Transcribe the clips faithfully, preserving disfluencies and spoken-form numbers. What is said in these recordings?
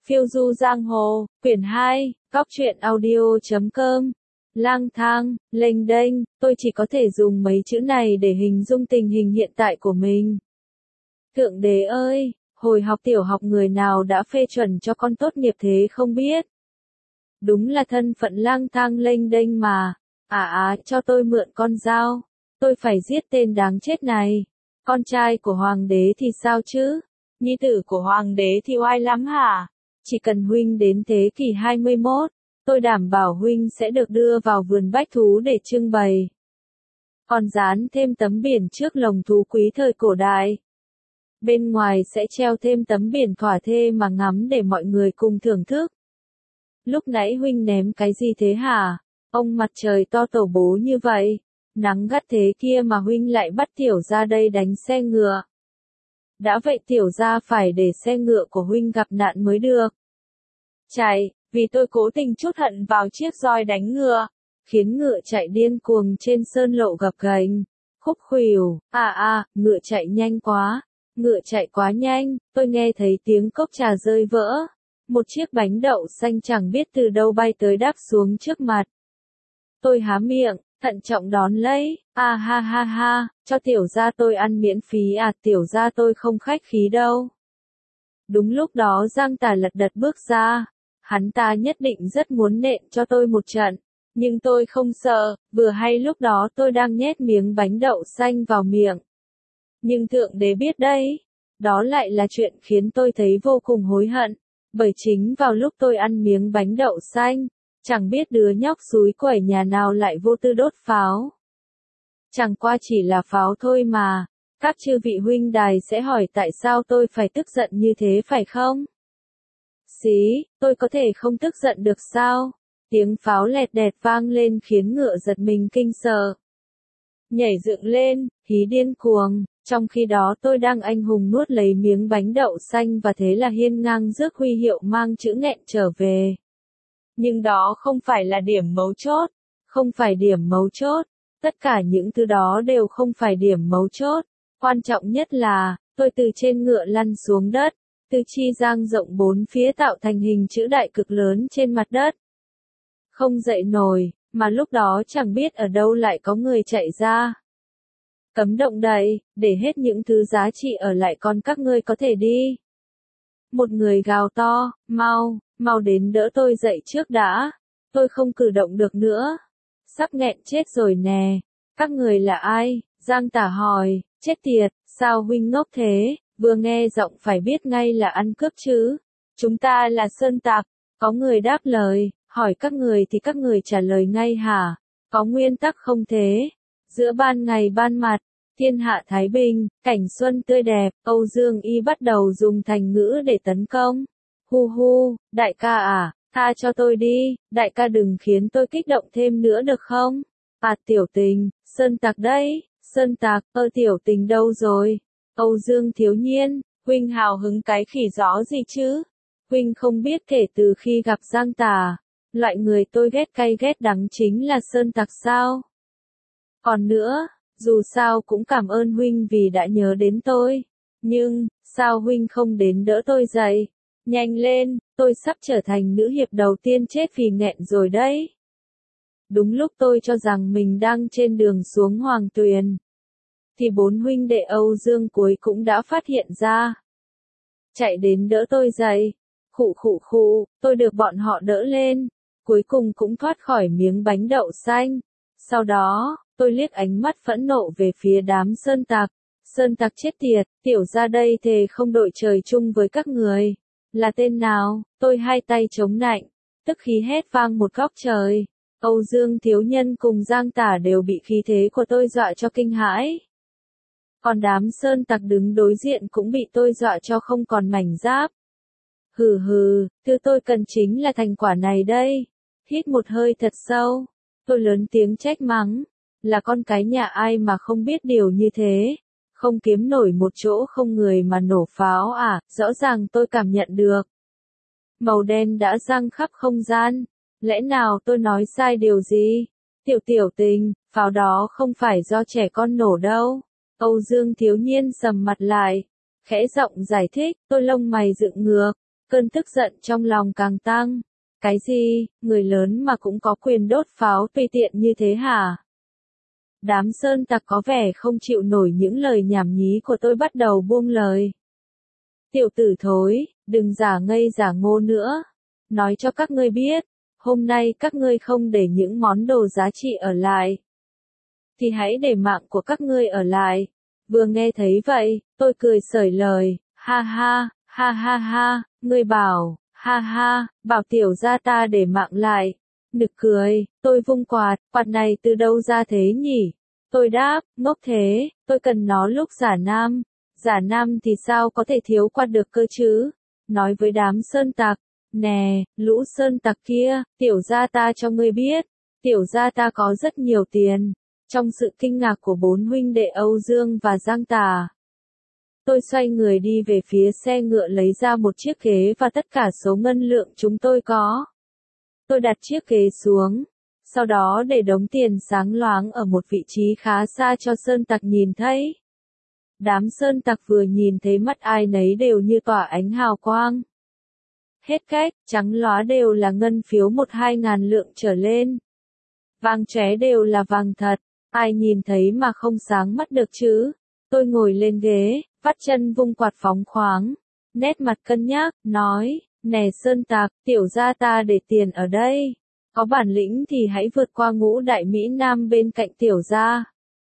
Phiêu du giang hồ, quyển hai, góc truyện audio chấm com. Lang thang, lênh đênh, tôi chỉ có thể dùng mấy chữ này để hình dung tình hình hiện tại của mình. Thượng đế ơi, hồi học tiểu học người nào đã phê chuẩn cho con tốt nghiệp thế không biết. Đúng là thân phận lang thang lênh đênh mà. À á, cho tôi mượn con dao. Tôi phải giết tên đáng chết này. Con trai của hoàng đế thì sao chứ? Nhi tử của hoàng đế thì oai lắm hả? Chỉ cần huynh đến thế kỷ hai mươi mốt, tôi đảm bảo huynh sẽ được đưa vào vườn bách thú để trưng bày. Còn dán thêm tấm biển trước lồng thú quý thời cổ đại. Bên ngoài sẽ treo thêm tấm biển thỏa thê mà ngắm để mọi người cùng thưởng thức. Lúc nãy huynh ném cái gì thế hả? Ông mặt trời to tổ bố như vậy, nắng gắt thế kia mà huynh lại bắt tiểu ra đây đánh xe ngựa. Đã vậy tiểu ra phải để xe ngựa của huynh gặp nạn mới được. Chạy, vì tôi cố tình trút hận vào chiếc roi đánh ngựa, khiến ngựa chạy điên cuồng trên sơn lộ gập ghềnh, khúc khuỷu, à à, ngựa chạy nhanh quá, ngựa chạy quá nhanh, tôi nghe thấy tiếng cốc trà rơi vỡ, một chiếc bánh đậu xanh chẳng biết từ đâu bay tới đáp xuống trước mặt. Tôi há miệng, thận trọng đón lấy, à ha ha ha, cho tiểu gia tôi ăn miễn phí à, tiểu gia tôi không khách khí đâu. Đúng lúc đó Giang Tả lật đật bước ra, hắn ta nhất định rất muốn nện cho tôi một trận, nhưng tôi không sợ, vừa hay lúc đó tôi đang nhét miếng bánh đậu xanh vào miệng. Nhưng thượng đế biết đấy, đó lại là chuyện khiến tôi thấy vô cùng hối hận, bởi chính vào lúc tôi ăn miếng bánh đậu xanh, chẳng biết đứa nhóc xúi quẩy nhà nào lại vô tư đốt pháo. Chẳng qua chỉ là pháo thôi mà, các chư vị huynh đài sẽ hỏi tại sao tôi phải tức giận như thế phải không? Xí, tôi có thể không tức giận được sao? Tiếng pháo lẹt đẹt vang lên khiến ngựa giật mình kinh sợ. Nhảy dựng lên, hí điên cuồng, trong khi đó tôi đang anh hùng nuốt lấy miếng bánh đậu xanh và thế là hiên ngang rước huy hiệu mang chữ nghẹn trở về. Nhưng đó không phải là điểm mấu chốt, không phải điểm mấu chốt, tất cả những thứ đó đều không phải điểm mấu chốt, quan trọng nhất là, tôi từ trên ngựa lăn xuống đất, tứ chi dang rộng bốn phía tạo thành hình chữ đại cực lớn trên mặt đất. Không dậy nổi, mà lúc đó chẳng biết ở đâu lại có người chạy ra. Cấm động đậy, để hết những thứ giá trị ở lại còn các ngươi có thể đi. Một người gào to, mau, mau đến đỡ tôi dậy trước đã, tôi không cử động được nữa. Sắp nghẹn chết rồi nè, các người là ai? Giang Tả hỏi, chết tiệt, sao huynh ngốc thế, vừa nghe giọng phải biết ngay là ăn cướp chứ. Chúng ta là sơn tặc, có người đáp lời, hỏi các người thì các người trả lời ngay hả, có nguyên tắc không thế? Giữa ban ngày ban mặt, thiên hạ thái bình, cảnh xuân tươi đẹp, Âu Dương Y bắt đầu dùng thành ngữ để tấn công. Hu hu, đại ca à, tha cho tôi đi, đại ca đừng khiến tôi kích động thêm nữa được không? À tiểu tình, sơn tặc đấy, sơn tặc, ơ tiểu tình đâu rồi? Âu Dương thiếu nhiên, huynh hào hứng cái khỉ gió gì chứ? Huynh không biết kể từ khi gặp Giang Tả, loại người tôi ghét cay ghét đắng chính là sơn tặc sao? Còn nữa, dù sao cũng cảm ơn huynh vì đã nhớ đến tôi. Nhưng, sao huynh không đến đỡ tôi dậy? Nhanh lên, tôi sắp trở thành nữ hiệp đầu tiên chết vì nghẹn rồi đấy. Đúng lúc tôi cho rằng mình đang trên đường xuống Hoàng Tuyền, thì bốn huynh đệ Âu Dương cuối cũng đã phát hiện ra. Chạy đến đỡ tôi dậy. Khụ khụ khụ, tôi được bọn họ đỡ lên. Cuối cùng cũng thoát khỏi miếng bánh đậu xanh. Sau đó, tôi liếc ánh mắt phẫn nộ về phía đám sơn tặc. Sơn tặc chết tiệt, tiểu ra đây thề không đội trời chung với các người. Là tên nào? Tôi hai tay chống nạnh, tức khí hét vang một góc trời. Âu Dương thiếu nhân cùng Giang Tả đều bị khí thế của tôi dọa cho kinh hãi. Còn đám sơn tặc đứng đối diện cũng bị tôi dọa cho không còn mảnh giáp. Hừ hừ, thứ tôi cần chính là thành quả này đây. Hít một hơi thật sâu, tôi lớn tiếng trách mắng. Là con cái nhà ai mà không biết điều như thế. Không kiếm nổi một chỗ không người mà nổ pháo à, rõ ràng tôi cảm nhận được. Màu đen đã giăng khắp không gian. Lẽ nào tôi nói sai điều gì? Tiểu tiểu tình, pháo đó không phải do trẻ con nổ đâu. Âu Dương thiếu nhiên sầm mặt lại. Khẽ giọng giải thích, tôi lông mày dựng ngược. Cơn tức giận trong lòng càng tăng. Cái gì, người lớn mà cũng có quyền đốt pháo tùy tiện như thế hả? Đám sơn tặc có vẻ không chịu nổi những lời nhảm nhí của tôi bắt đầu buông lời. Tiểu tử thối, đừng giả ngây giả ngô nữa. Nói cho các ngươi biết, hôm nay các ngươi không để những món đồ giá trị ở lại, thì hãy để mạng của các ngươi ở lại. Vừa nghe thấy vậy, tôi cười xởi lời, ha ha, ha ha ha, ngươi bảo, ha ha, bảo tiểu gia ta để mạng lại. Nực cười, tôi vung quạt, quạt này từ đâu ra thế nhỉ? Tôi đáp, ngốc thế, tôi cần nó lúc giả nam. Giả nam thì sao có thể thiếu quạt được cơ chứ? Nói với đám sơn tặc, nè, lũ sơn tặc kia, tiểu gia ta cho ngươi biết, tiểu gia ta có rất nhiều tiền. Trong sự kinh ngạc của bốn huynh đệ Âu Dương và Giang Tà, tôi xoay người đi về phía xe ngựa lấy ra một chiếc ghế và tất cả số ngân lượng chúng tôi có. Tôi đặt chiếc ghế xuống, sau đó để đống tiền sáng loáng ở một vị trí khá xa cho sơn tặc nhìn thấy. Đám sơn tặc vừa nhìn thấy mắt ai nấy đều như tỏa ánh hào quang. Hết cách, trắng lóa đều là ngân phiếu một hai ngàn lượng trở lên. Vàng chóe đều là vàng thật, ai nhìn thấy mà không sáng mắt được chứ. Tôi ngồi lên ghế, vắt chân vung quạt phóng khoáng, nét mặt cân nhắc, nói, nè sơn tặc, tiểu gia ta để tiền ở đây. Có bản lĩnh thì hãy vượt qua ngũ đại Mỹ Nam bên cạnh tiểu gia.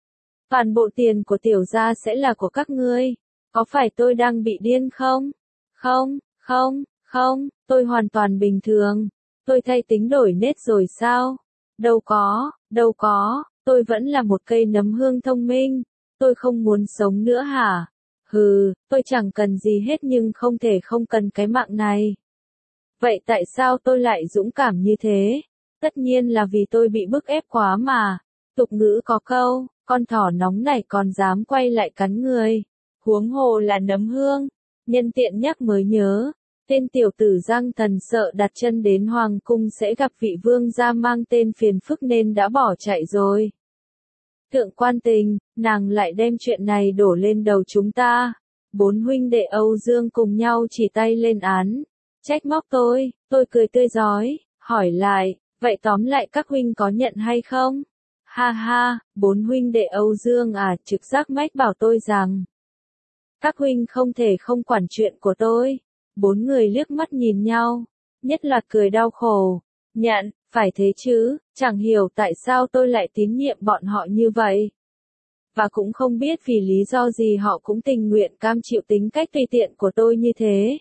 Toàn bộ tiền của tiểu gia sẽ là của các ngươi. Có phải tôi đang bị điên không? Không, không, không, tôi hoàn toàn bình thường. Tôi thay tính đổi nết rồi sao? Đâu có, đâu có, tôi vẫn là một cây nấm hương thông minh. Tôi không muốn sống nữa hả? Hừ, tôi chẳng cần gì hết nhưng không thể không cần cái mạng này. Vậy tại sao tôi lại dũng cảm như thế? Tất nhiên là vì tôi bị bức ép quá mà. Tục ngữ có câu, con thỏ nóng này còn dám quay lại cắn người. Huống hồ là nấm hương. Nhân tiện nhắc mới nhớ, tên tiểu tử Giang Thần sợ đặt chân đến Hoàng Cung sẽ gặp vị vương gia mang tên phiền phức nên đã bỏ chạy rồi. Thượng quan Tình, nàng lại đem chuyện này đổ lên đầu chúng ta. Bốn huynh đệ Âu Dương cùng nhau chỉ tay lên án. Trách móc tôi, tôi cười tươi rói, hỏi lại, vậy tóm lại các huynh có nhận hay không? Ha ha, bốn huynh đệ Âu Dương à, trực giác mách bảo tôi rằng các huynh không thể không quản chuyện của tôi. Bốn người liếc mắt nhìn nhau, nhất loạt cười đau khổ. Nhận, phải thế chứ, chẳng hiểu tại sao tôi lại tín nhiệm bọn họ như vậy. Và cũng không biết vì lý do gì họ cũng tình nguyện cam chịu tính cách tùy tiện của tôi như thế.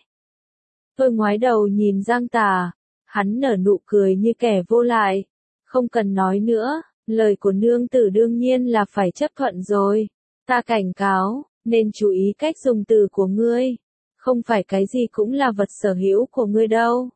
Tôi ngoái đầu nhìn Giang Tà, hắn nở nụ cười như kẻ vô lại. Không cần nói nữa, lời của nương tử đương nhiên là phải chấp thuận rồi. Ta cảnh cáo, nên chú ý cách dùng từ của ngươi. Không phải cái gì cũng là vật sở hữu của ngươi đâu.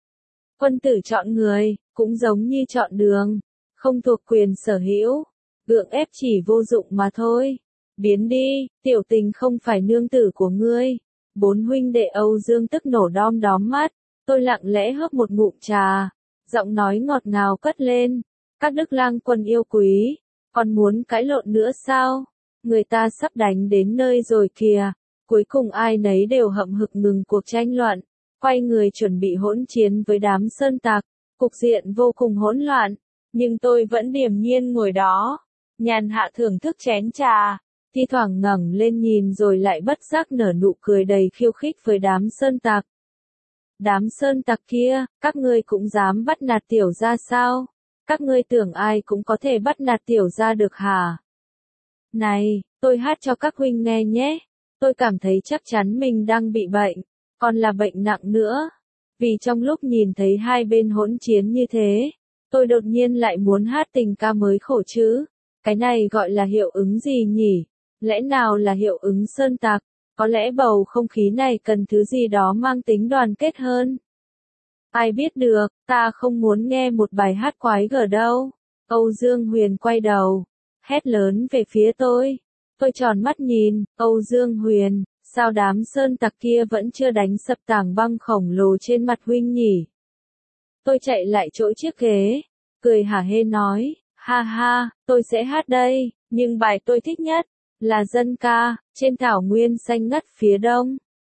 Quân tử chọn người, cũng giống như chọn đường, không thuộc quyền sở hữu, gượng ép chỉ vô dụng mà thôi. Biến đi, tiểu Tình không phải nương tử của ngươi. Bốn huynh đệ Âu Dương tức nổ đom đóm mắt, tôi lặng lẽ hớp một ngụm trà, giọng nói ngọt ngào cất lên. Các đức lang quân yêu quý, còn muốn cãi lộn nữa sao? Người ta sắp đánh đến nơi rồi kìa. Cuối cùng ai nấy đều hậm hực ngừng cuộc tranh luận, quay người chuẩn bị hỗn chiến với đám sơn tặc. Cục diện vô cùng hỗn loạn, nhưng tôi vẫn điềm nhiên ngồi đó, nhàn hạ thưởng thức chén trà, thi thoảng ngẩng lên nhìn rồi lại bất giác nở nụ cười đầy khiêu khích với đám sơn tặc. Đám sơn tặc kia, các ngươi cũng dám bắt nạt tiểu gia sao? Các ngươi tưởng ai cũng có thể bắt nạt tiểu gia được hả? Này, tôi hát cho các huynh nghe nhé. Tôi cảm thấy chắc chắn mình đang bị bệnh, còn là bệnh nặng nữa. Vì trong lúc nhìn thấy hai bên hỗn chiến như thế, tôi đột nhiên lại muốn hát tình ca mới khổ chứ. Cái này gọi là hiệu ứng gì nhỉ? Lẽ nào là hiệu ứng sơn tặc? Có lẽ bầu không khí này cần thứ gì đó mang tính đoàn kết hơn. Ai biết được, ta không muốn nghe một bài hát quái gở đâu. Âu Dương Huyền quay đầu, hét lớn về phía tôi. Tôi tròn mắt nhìn, Âu Dương Huyền, sao đám sơn tặc kia vẫn chưa đánh sập tảng băng khổng lồ trên mặt huynh nhỉ? Tôi chạy lại chỗ chiếc ghế, cười hả hê nói, ha ha, tôi sẽ hát đây, nhưng bài tôi thích nhất là dân ca, trên thảo nguyên xanh ngắt phía đông.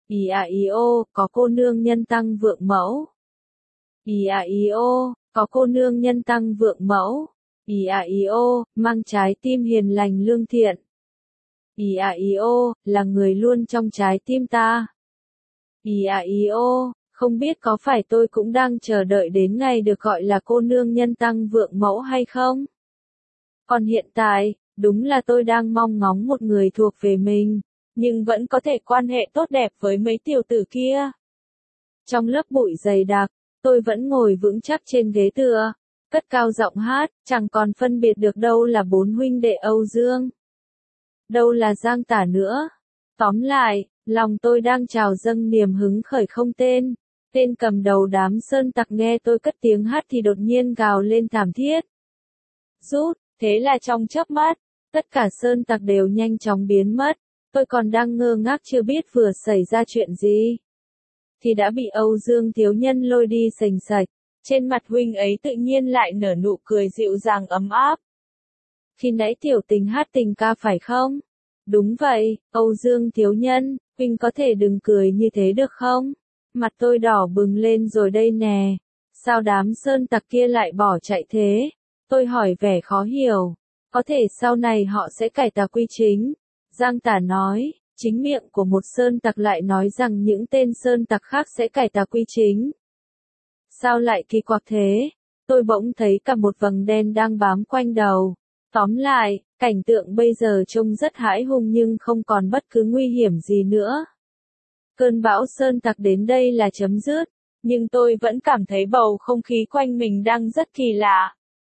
Ý à ý ô, có cô nương nhân tăng vượng mẫu. Ý à ý ô, có cô nương nhân tăng vượng mẫu. Ý à ý ô, mang trái tim hiền lành lương thiện. Ý à ý ô, là người luôn trong trái tim ta. Ý à ý ô, không biết có phải tôi cũng đang chờ đợi đến ngày được gọi là cô nương nhân tăng vượng mẫu hay không? Còn hiện tại, đúng là tôi đang mong ngóng một người thuộc về mình, nhưng vẫn có thể quan hệ tốt đẹp với mấy tiểu tử kia. Trong lớp bụi dày đặc, tôi vẫn ngồi vững chắc trên ghế tựa, cất cao giọng hát, chẳng còn phân biệt được đâu là bốn huynh đệ Âu Dương, đâu là Giang Tả nữa. Tóm lại, lòng tôi đang trào dâng niềm hứng khởi không tên. Tên cầm đầu đám sơn tặc nghe tôi cất tiếng hát thì đột nhiên gào lên thảm thiết. Rút, thế là trong chớp mắt, tất cả sơn tặc đều nhanh chóng biến mất. Tôi còn đang ngơ ngác chưa biết vừa xảy ra chuyện gì, thì đã bị Âu Dương thiếu nhân lôi đi sành sạch. Trên mặt huynh ấy tự nhiên lại nở nụ cười dịu dàng ấm áp. Khi nãy tiểu tình hát tình ca phải không? Đúng vậy, Âu Dương thiếu nhân, huynh có thể đừng cười như thế được không? Mặt tôi đỏ bừng lên rồi đây nè. Sao đám sơn tặc kia lại bỏ chạy thế? Tôi hỏi vẻ khó hiểu. Có thể sau này họ sẽ cải tà quy chính. Giang Tả nói, chính miệng của một sơn tặc lại nói rằng những tên sơn tặc khác sẽ cải tà quy chính. Sao lại kỳ quặc thế? Tôi bỗng thấy cả một vầng đen đang bám quanh đầu. Tóm lại, cảnh tượng bây giờ trông rất hãi hùng nhưng không còn bất cứ nguy hiểm gì nữa. Cơn bão sơn tặc đến đây là chấm dứt, nhưng tôi vẫn cảm thấy bầu không khí quanh mình đang rất kỳ lạ.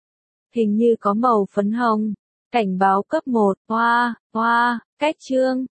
Hình như có màu phấn hồng. Cảnh báo cấp một, hoa, hoa, cách chương.